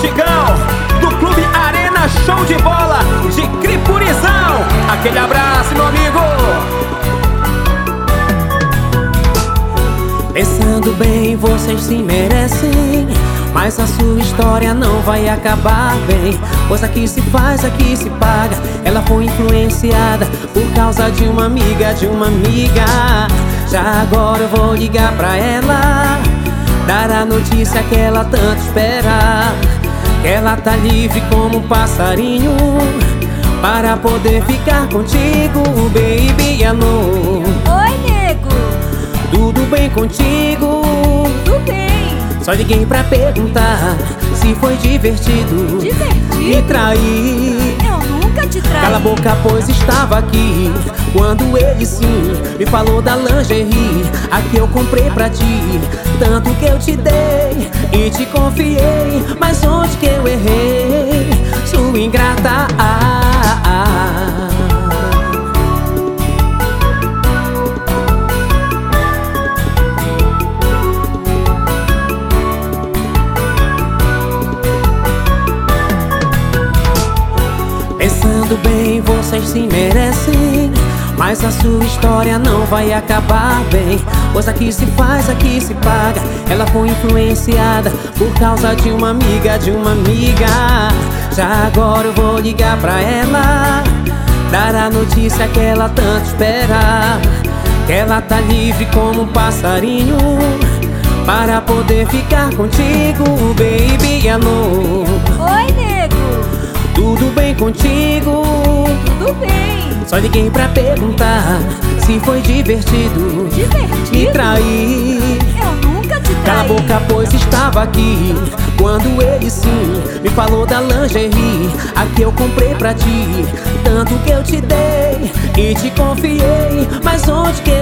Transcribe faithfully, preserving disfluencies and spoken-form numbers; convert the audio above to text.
Chicão, do Clube Arena Show de Bola de Cripurizão. Aquele abraço, meu amigo. Pensando bem, vocês se merecem, mas a sua história não vai acabar bem. Pois aqui se faz, aqui se paga. Ela foi influenciada por causa de uma amiga, de uma amiga. Já agora eu vou ligar pra ela, dar a notícia que ela tanto espera, que ela tá livre como um passarinho para poder ficar contigo, baby. Alô, oi, nego, tudo bem contigo? tudo bem. Só liguei pra perguntar se foi divertido Divertido? me trair. Eu nunca te traí. Cala a boca, pois estava aqui quando ele sim me falou da lingerie, a que eu comprei pra ti. Tanto que eu te dei e te confiei, mas onde que eu errei, sua ingrata? Ah, ah. Pensando bem, vocês se merecem, mas a sua história não vai acabar bem. Pois aqui se faz, aqui se paga. Ela foi influenciada por causa de uma amiga, de uma amiga. Já agora eu vou ligar pra ela, dar a notícia que ela tanto espera, que ela tá livre como um passarinho para poder ficar contigo, baby. Alô, Oi, nego, tudo bem contigo? tudo bem. Só liguei pra perguntar se foi divertido Divertido? me trair. Eu nunca te traí. Cala a boca, pois estava aqui quando ele sim me falou da lingerie, a que eu comprei pra ti. Tanto que eu te dei e te confiei, mas onde que